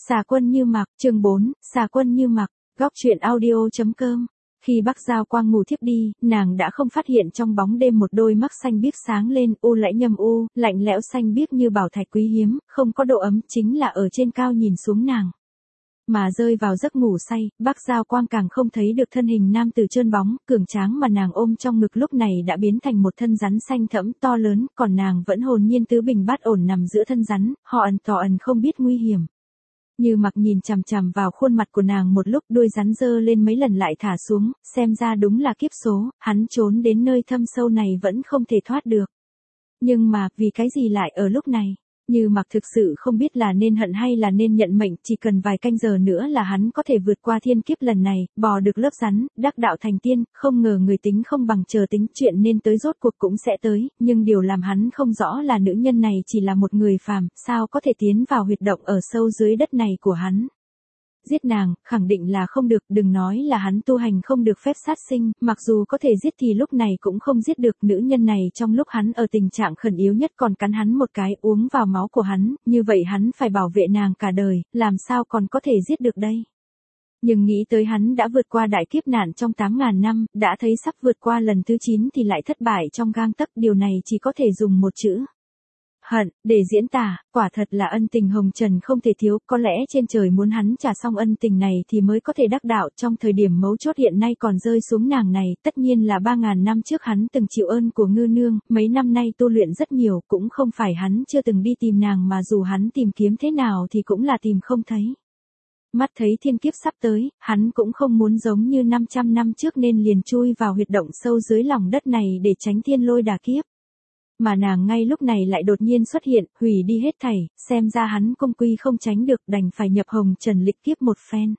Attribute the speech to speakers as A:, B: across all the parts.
A: Xà Quân Như Mặc, chương 4, Xà Quân Như Mặc, góc truyện audio.com. Khi Bắc Giao Quang ngủ thiếp đi, nàng đã không phát hiện trong bóng đêm một đôi mắt xanh biếc sáng lên, u lãnh nhâm u, lạnh lẽo xanh biếc như bảo thạch quý hiếm, không có độ ấm, chính là ở trên cao nhìn xuống nàng. Mà rơi vào giấc ngủ say, Bắc Giao Quang càng không thấy được thân hình nam tử trơn bóng, cường tráng mà nàng ôm trong ngực lúc này đã biến thành một thân rắn xanh thẫm to lớn, còn nàng vẫn hồn nhiên tứ bình bát ổn nằm giữa thân rắn, họ ẩn tỏ ẩn không biết nguy hiểm. Như Mặc nhìn chằm chằm vào khuôn mặt của nàng một lúc, đuôi rắn giơ lên mấy lần lại thả xuống, xem ra đúng là kiếp số, hắn trốn đến nơi thâm sâu này vẫn không thể thoát được. Nhưng mà, vì cái gì lại ở lúc này? Như Mặc thực sự không biết là nên hận hay là nên nhận mệnh, chỉ cần vài canh giờ nữa là hắn có thể vượt qua thiên kiếp lần này, bò được lớp rắn, đắc đạo thành tiên, không ngờ người tính không bằng chờ tính, chuyện nên tới rốt cuộc cũng sẽ tới, nhưng điều làm hắn không rõ là nữ nhân này chỉ là một người phàm, sao có thể tiến vào huyệt động ở sâu dưới đất này của hắn. Giết nàng, khẳng định là không được, đừng nói là hắn tu hành không được phép sát sinh, mặc dù có thể giết thì lúc này cũng không giết được, nữ nhân này trong lúc hắn ở tình trạng khẩn yếu nhất còn cắn hắn một cái, uống vào máu của hắn, như vậy hắn phải bảo vệ nàng cả đời, làm sao còn có thể giết được đây. Nhưng nghĩ tới hắn đã vượt qua đại kiếp nạn trong 8.000 năm, đã thấy sắp vượt qua lần thứ 9 thì lại thất bại trong gang tấc, điều này chỉ có thể dùng một chữ. Hận, để diễn tả, quả thật là ân tình hồng trần không thể thiếu, có lẽ trên trời muốn hắn trả xong ân tình này thì mới có thể đắc đạo, trong thời điểm mấu chốt hiện nay còn rơi xuống nàng này, tất nhiên là 3.000 năm trước hắn từng chịu ơn của ngư nương, mấy năm nay tu luyện rất nhiều, cũng không phải hắn chưa từng đi tìm nàng mà dù hắn tìm kiếm thế nào thì cũng là tìm không thấy. Mắt thấy thiên kiếp sắp tới, hắn cũng không muốn giống như 500 năm trước nên liền chui vào huyệt động sâu dưới lòng đất này để tránh thiên lôi đả kiếp. Mà nàng ngay lúc này lại đột nhiên xuất hiện, hủy đi hết thảy, xem ra hắn cung quy không tránh được, đành phải nhập hồng trần lịch kiếp một phen.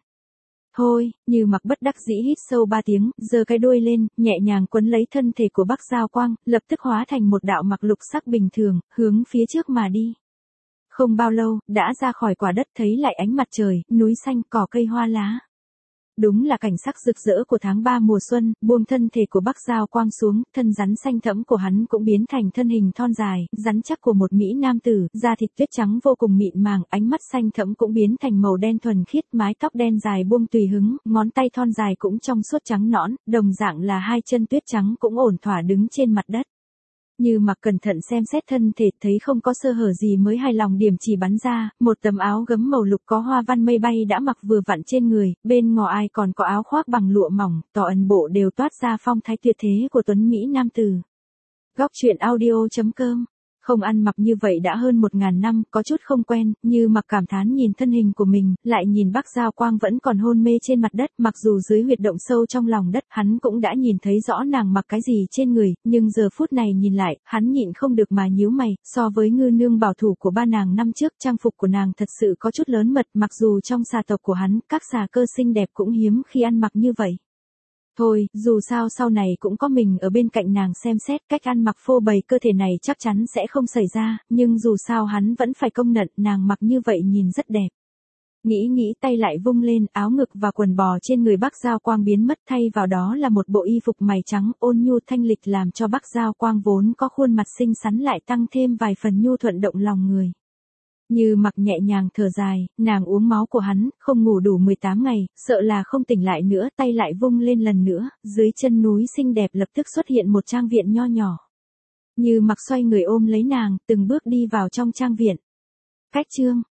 A: Thôi, Như Mặc bất đắc dĩ hít sâu 3 tiếng, giơ cái đuôi lên, nhẹ nhàng quấn lấy thân thể của Bắc Giao Quang, lập tức hóa thành một đạo mặc lục sắc bình thường, hướng phía trước mà đi. Không bao lâu, đã ra khỏi quả đất, thấy lại ánh mặt trời, núi xanh, cỏ cây hoa lá. Đúng là cảnh sắc rực rỡ của tháng 3 mùa xuân, buông thân thể của Bắc Giao Quang xuống, thân rắn xanh thẫm của hắn cũng biến thành thân hình thon dài, rắn chắc của một mỹ nam tử, da thịt tuyết trắng vô cùng mịn màng, ánh mắt xanh thẫm cũng biến thành màu đen thuần khiết, mái tóc đen dài buông tùy hứng, ngón tay thon dài cũng trong suốt trắng nõn, đồng dạng là hai chân tuyết trắng cũng ổn thỏa đứng trên mặt đất. Như Mặc cẩn thận xem xét thân thể, thấy không có sơ hở gì mới hài lòng điểm chỉ bắn ra, một tấm áo gấm màu lục có hoa văn mây bay đã mặc vừa vặn trên người, bên ngò ai còn có áo khoác bằng lụa mỏng, tỏ ẩn bộ đều toát ra phong thái tuyệt thế của tuấn mỹ nam tử. Góc truyện audio.com. Không ăn mặc như vậy đã hơn 1.000 năm, có chút không quen, Như Mặc cảm thán nhìn thân hình của mình, lại nhìn Bắc Giao Quang vẫn còn hôn mê trên mặt đất, mặc dù dưới huyệt động sâu trong lòng đất, hắn cũng đã nhìn thấy rõ nàng mặc cái gì trên người, nhưng giờ phút này nhìn lại, hắn nhịn không được mà nhíu mày, so với ngư nương bảo thủ của ba nàng năm trước, trang phục của nàng thật sự có chút lớn mật, mặc dù trong xà tộc của hắn, các xà cơ xinh đẹp cũng hiếm khi ăn mặc như vậy. Thôi, dù sao sau này cũng có mình ở bên cạnh nàng xem xét, cách ăn mặc phô bày cơ thể này chắc chắn sẽ không xảy ra, nhưng dù sao hắn vẫn phải công nhận nàng mặc như vậy nhìn rất đẹp. Nghĩ tay lại vung lên, áo ngực và quần bò trên người Bắc Giao Quang biến mất, thay vào đó là một bộ y phục mày trắng ôn nhu thanh lịch làm cho Bắc Giao Quang vốn có khuôn mặt xinh xắn lại tăng thêm vài phần nhu thuận động lòng người. Như Mặc nhẹ nhàng thở dài, nàng uống máu của hắn, không ngủ đủ 18 ngày, sợ là không tỉnh lại nữa, tay lại vung lên lần nữa, dưới chân núi xinh đẹp lập tức xuất hiện một trang viện nho nhỏ. Như Mặc xoay người ôm lấy nàng, từng bước đi vào trong trang viện. Cách chương